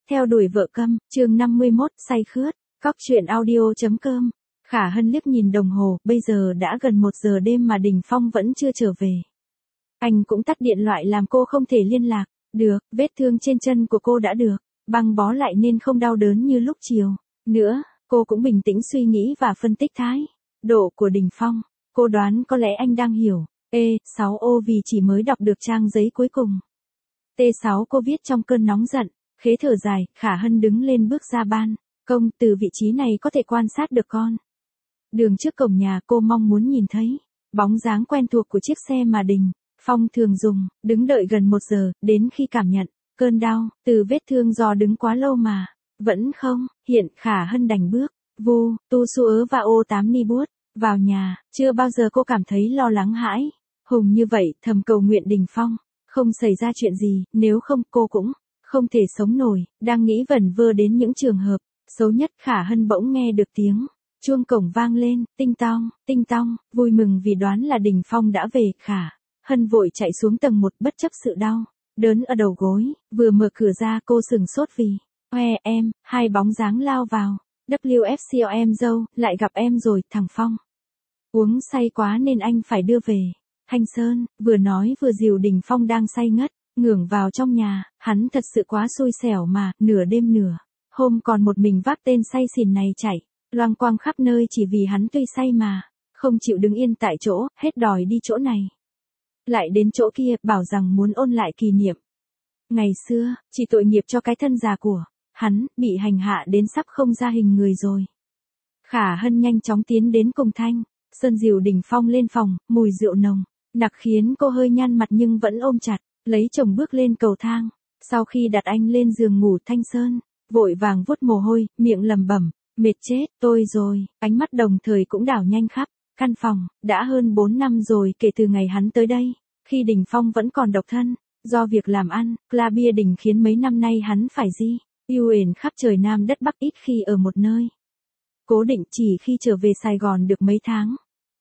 Theo đuổi vợ câm, chương 51, say khướt, cóc truyện audio.com. Khả Hân liếc nhìn đồng hồ, bây giờ đã gần 1 giờ đêm mà Đình Phong vẫn chưa trở về. Anh cũng tắt điện thoại làm cô không thể liên lạc. Được, vết thương trên chân của cô đã được băng bó lại nên không đau đớn như lúc chiều. Nữa, cô cũng bình tĩnh suy nghĩ và phân tích thái độ của Đình Phong. Cô đoán có lẽ anh đang hiểu. E6O vì chỉ mới đọc được trang giấy cuối cùng. T6 cô viết trong cơn nóng giận. Khế thở dài, Khả Hân đứng lên bước ra ban công, từ vị trí này có thể quan sát được con đường trước cổng nhà. Cô mong muốn nhìn thấy bóng dáng quen thuộc của chiếc xe mà Đình Phong thường dùng, đứng đợi gần 1 giờ, đến khi cảm nhận cơn đau từ vết thương do đứng quá lâu mà vẫn không hiện. Khả Hân đành bước tu xúa và ô 8 ni bút vào nhà. Chưa bao giờ cô cảm thấy lo lắng hãi hùng như vậy, thầm cầu nguyện Đình Phong không xảy ra chuyện gì, nếu không cô cũng không thể sống nổi. Đang nghĩ vẩn vơ đến những trường hợp xấu nhất, Khả Hân bỗng nghe được tiếng chuông cổng vang lên, tinh tong, vui mừng vì đoán là Đình Phong đã về. Khả Hân vội chạy xuống tầng 1 bất chấp sự đau đớn ở đầu gối. Vừa mở cửa ra cô sừng sốt vì em, hai bóng dáng lao vào. WFC em dâu, lại gặp em rồi. Thằng Phong uống say quá nên anh phải đưa về Thanh Sơn. Vừa nói vừa dìu Đình Phong đang say ngất ngưởng vào trong nhà. Hắn thật sự quá xui xẻo mà, nửa đêm nửa hôm còn một mình vác tên say xỉn này chạy loang quang khắp nơi chỉ vì hắn tuy say mà không chịu đứng yên tại chỗ, hết đòi đi chỗ này lại đến chỗ kia, bảo rằng muốn ôn lại kỷ niệm ngày xưa. Chỉ tội nghiệp cho cái thân già của hắn, bị hành hạ đến sắp không ra hình người rồi. Khả Hân nhanh chóng tiến đến cùng Thanh Sơn dìu Đình Phong lên phòng. Mùi rượu nồng nặc khiến cô hơi nhăn mặt nhưng vẫn ôm chặt lấy chồng bước lên cầu thang. Sau khi đặt anh lên giường ngủ, Thanh Sơn vội vàng vuốt mồ hôi, miệng lẩm bẩm, mệt chết tôi rồi. Ánh mắt đồng thời cũng đảo nhanh khắp căn phòng. Đã hơn 4 năm rồi kể từ ngày hắn tới đây, khi Đình Phong vẫn còn độc thân. Do việc làm ăn, la bia đình khiến mấy năm nay hắn phải yêu uển khắp trời Nam đất Bắc, ít khi ở một nơi cố định. Chỉ khi trở về Sài Gòn được mấy tháng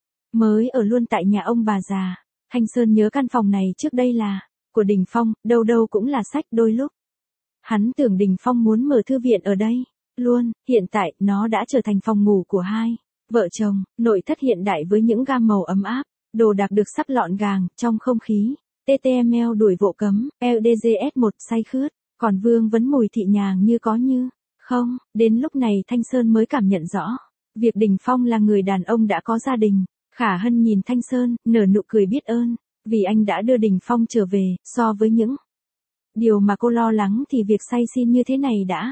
mới ở luôn tại nhà ông bà già. Thanh Sơn nhớ căn phòng này trước đây là của Đình Phong, đâu đâu cũng là sách. Đôi lúc hắn tưởng Đình Phong muốn mở thư viện ở đây luôn. Hiện tại nó đã trở thành phòng ngủ của hai vợ chồng. Nội thất hiện đại với những gam màu ấm áp, đồ đạc được sắp gọn gàng trong không khí. TTML đuổi vụ cấm, LDGS1 say khướt, còn vương vấn mùi thị nhàng như có như không. Đến lúc này Thanh Sơn mới cảm nhận rõ việc Đình Phong là người đàn ông đã có gia đình. Khả Hân nhìn Thanh Sơn, nở nụ cười biết ơn vì anh đã đưa Đình Phong trở về. So với những điều mà cô lo lắng thì việc say xin như thế này đã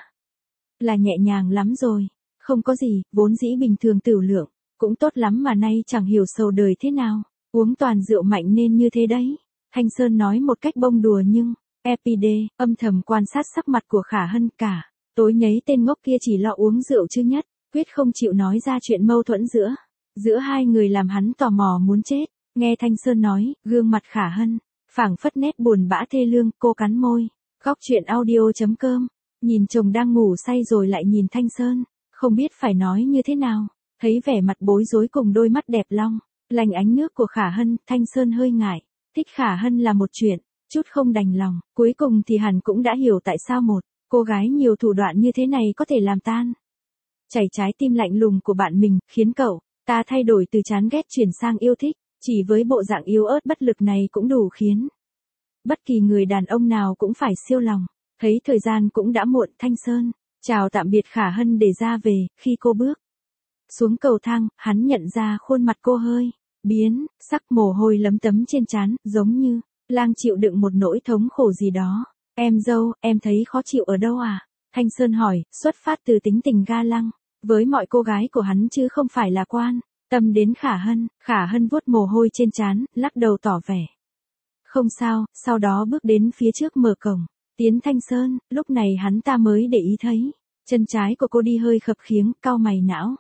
là nhẹ nhàng lắm rồi. Không có gì, vốn dĩ bình thường tửu lượng cũng tốt lắm mà nay chẳng hiểu sầu đời thế nào, uống toàn rượu mạnh nên như thế đấy. Thanh Sơn nói một cách bông đùa nhưng EPD âm thầm quan sát sắc mặt của Khả Hân. Cả tối nhấy tên ngốc kia chỉ lo uống rượu chứ nhất quyết không chịu nói ra chuyện mâu thuẫn giữa hai người, làm hắn tò mò muốn chết. Nghe Thanh Sơn nói, gương mặt Khả Hân phảng phất nét buồn bã thê lương. Cô cắn môi. Góc truyện audio.com. Nhìn chồng đang ngủ say rồi lại nhìn Thanh Sơn, không biết phải nói như thế nào. Thấy vẻ mặt bối rối cùng đôi mắt đẹp long lành ánh nước của Khả Hân, Thanh Sơn hơi ngại. Thích Khả Hân là một chuyện, chút không đành lòng. Cuối cùng thì hẳn cũng đã hiểu tại sao một cô gái nhiều thủ đoạn như thế này có thể làm tan chảy trái tim lạnh lùng của bạn mình, khiến cậu ta thay đổi từ chán ghét chuyển sang yêu thích. Chỉ với bộ dạng yếu ớt bất lực này cũng đủ khiến bất kỳ người đàn ông nào cũng phải siêu lòng. Thấy thời gian cũng đã muộn, Thanh Sơn chào tạm biệt Khả Hân để ra về. Khi cô bước xuống cầu thang, hắn nhận ra khuôn mặt cô hơi biến sắc, mồ hôi lấm tấm trên trán, giống như lang chịu đựng một nỗi thống khổ gì đó. Em dâu, em thấy khó chịu ở đâu à? Thanh Sơn hỏi, xuất phát từ tính tình ga lăng với mọi cô gái của hắn chứ không phải là quan tâm đến Khả Hân. Khả Hân vuốt mồ hôi trên trán, lắc đầu tỏ vẻ không sao, sau đó bước đến phía trước mở cổng tiến Thanh Sơn. Lúc này hắn ta mới để ý thấy chân trái của cô đi hơi khập khiễng, cau mày não.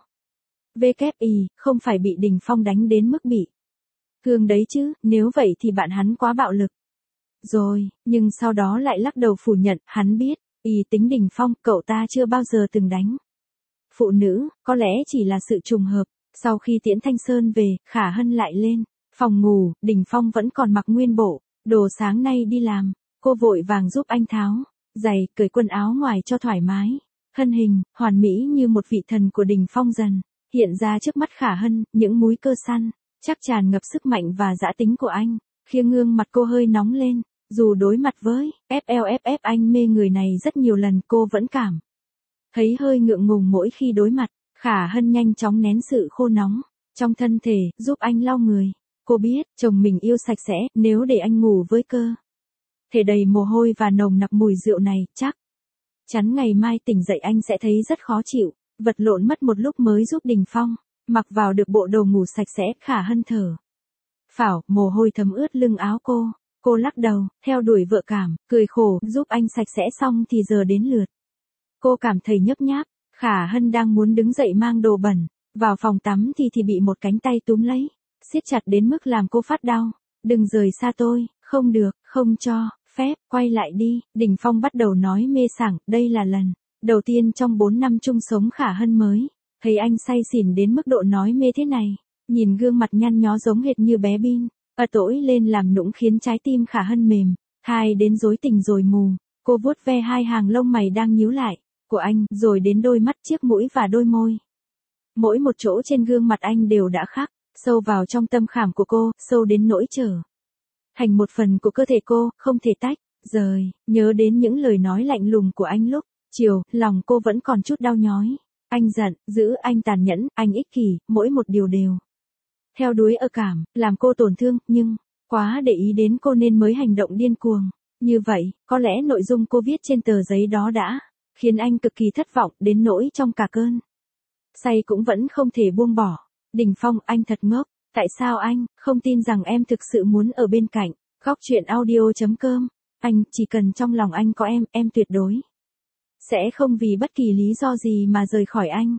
WI, không phải bị Đình Phong đánh đến mức bị thương đấy chứ, nếu vậy thì bạn hắn quá bạo lực rồi. Nhưng sau đó lại lắc đầu phủ nhận. Hắn biết tính Đình Phong, cậu ta chưa bao giờ từng đánh phụ nữ, có lẽ chỉ là sự trùng hợp. Sau khi tiễn Thanh Sơn về, Khả Hân lại lên phòng ngủ. Đình Phong vẫn còn mặc nguyên bộ đồ sáng nay đi làm. Cô vội vàng giúp anh tháo giày, cởi quần áo ngoài cho thoải mái. Thân hình, hoàn mỹ như một vị thần của Đình Phong dần hiện ra trước mắt Khả Hân, những múi cơ săn, chắc tràn ngập sức mạnh và dã tính của anh, khiến gương mặt cô hơi nóng lên. Dù đối mặt với FLFF anh mê người này rất nhiều lần cô vẫn cảm thấy hơi ngượng ngùng mỗi khi đối mặt. Khả Hân nhanh chóng nén sự khô nóng trong thân thể, giúp anh lau người. Cô biết, chồng mình yêu sạch sẽ, nếu để anh ngủ với cơ thể đầy mồ hôi và nồng nặc mùi rượu này, chắc chắn ngày mai tỉnh dậy anh sẽ thấy rất khó chịu. Vật lộn mất một lúc mới giúp Đình Phong mặc vào được bộ đồ ngủ sạch sẽ. Khả Hân thở phào, mồ hôi thấm ướt lưng áo cô. Cô lắc đầu, theo đuổi vợ cảm, cười khổ, giúp anh sạch sẽ xong thì giờ đến lượt cô cảm thấy nhấp nháp. Khả Hân đang muốn đứng dậy mang đồ bẩn vào phòng tắm thì bị một cánh tay túm lấy, siết chặt đến mức làm cô phát đau. Đừng rời xa tôi, không được, không cho phép, quay lại đi. Đình Phong bắt đầu nói mê sảng, đây là lần đầu tiên trong 4 năm chung sống Khả Hân mới thấy anh say xỉn đến mức độ nói mê thế này. Nhìn gương mặt nhăn nhó giống hệt như bé Bin, tối lên làm nũng khiến trái tim Khả Hân mềm thai đến rối tình rồi mù. Cô vuốt ve hai hàng lông mày đang nhíu lại của anh, rồi đến đôi mắt, chiếc mũi và đôi môi. Mỗi một chỗ trên gương mặt anh đều đã khắc sâu vào trong tâm khảm của cô, sâu đến nỗi trở thành một phần của cơ thể cô, không thể tách rời. Nhớ đến những lời nói lạnh lùng của anh lúc chiều, lòng cô vẫn còn chút đau nhói. Anh giận dữ, anh tàn nhẫn, anh ích kỷ, mỗi một điều đều theo đuổi cảm, làm cô tổn thương, nhưng quá để ý đến cô nên mới hành động điên cuồng như vậy. Có lẽ nội dung cô viết trên tờ giấy đó đã khiến anh cực kỳ thất vọng, đến nỗi trong cả cơn say cũng vẫn không thể buông bỏ. Đình Phong, anh thật ngốc, tại sao anh không tin rằng em thực sự muốn ở bên cạnh? Góc truyện audio.com. Anh, chỉ cần trong lòng anh có em tuyệt đối sẽ không vì bất kỳ lý do gì mà rời khỏi anh.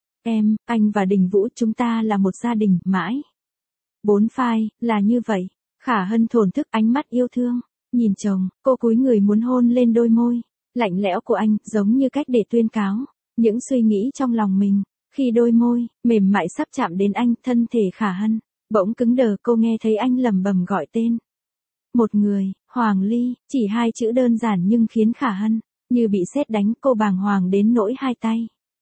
Anh và Đình Vũ, chúng ta là một gia đình, mãi. 4 phai, là như vậy. Khả Hân thổn thức, ánh mắt yêu thương nhìn chồng, cô cúi người muốn hôn lên đôi môi lạnh lẽo của anh, giống như cách để tuyên cáo những suy nghĩ trong lòng mình. Khi đôi môi mềm mại sắp chạm đến anh, thân thể Khả Hân bỗng cứng đờ. Cô nghe thấy anh lẩm bẩm gọi tên một người, Hoàng Ly, chỉ 2 chữ đơn giản nhưng khiến Khả Hân như bị sét đánh. Cô bàng hoàng đến nỗi hai tay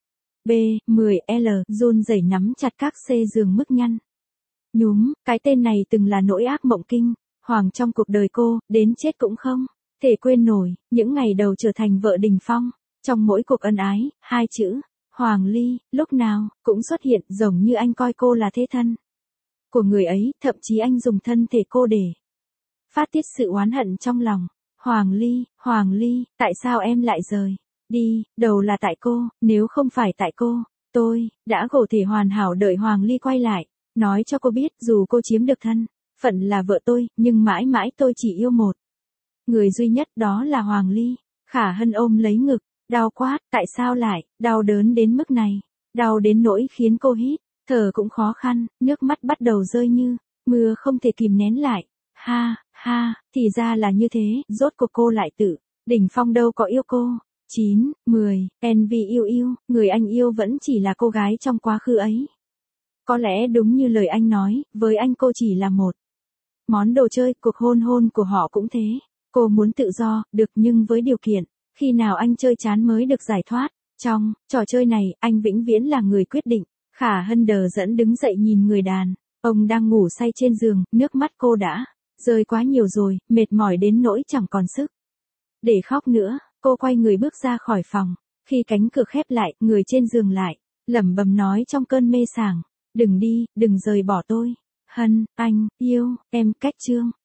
B10L run rẩy nắm chặt các xê giường mức nhăn nhúm. Cái tên này từng là nỗi ác mộng kinh hoàng trong cuộc đời cô, đến chết cũng không thể quên nổi. Những ngày đầu trở thành vợ Đình Phong, trong mỗi cuộc ân ái, 2 chữ Hoàng Ly lúc nào cũng xuất hiện, giống như anh coi cô là thế thân của người ấy. Thậm chí anh dùng thân thể cô để phát tiết sự oán hận trong lòng. Hoàng Ly, tại sao em lại rời đi? Đầu là tại cô, nếu không phải tại cô, tôi đã có thể hoàn hảo đợi Hoàng Ly quay lại. Nói cho cô biết, dù cô chiếm được thân phận là vợ tôi, nhưng mãi mãi tôi chỉ yêu một người duy nhất, đó là Hoàng Ly. Khả Hân ôm lấy ngực, đau quát, tại sao lại đau đớn đến mức này? Đau đến nỗi khiến cô hít thở cũng khó khăn, nước mắt bắt đầu rơi như mưa không thể kìm nén lại. Ha, thì ra là như thế, rốt cuộc cô lại tự. Đình Phong đâu có yêu cô. 9, 10, Envy yêu, người anh yêu vẫn chỉ là cô gái trong quá khứ ấy. Có lẽ đúng như lời anh nói, với anh cô chỉ là một món đồ chơi. Cuộc hôn của họ cũng thế. Cô muốn tự do, được, nhưng với điều kiện, khi nào anh chơi chán mới được giải thoát. Trong trò chơi này, anh vĩnh viễn là người quyết định. Khả Hân đờ dẫn đứng dậy nhìn người đàn ông đang ngủ say trên giường, nước mắt cô đã rơi quá nhiều rồi, mệt mỏi đến nỗi chẳng còn sức để khóc nữa. Cô quay người bước ra khỏi phòng. Khi cánh cửa khép lại, người trên giường lại lẩm bẩm nói trong cơn mê sảng, đừng đi, đừng rời bỏ tôi. Hân, anh yêu em. Cách chương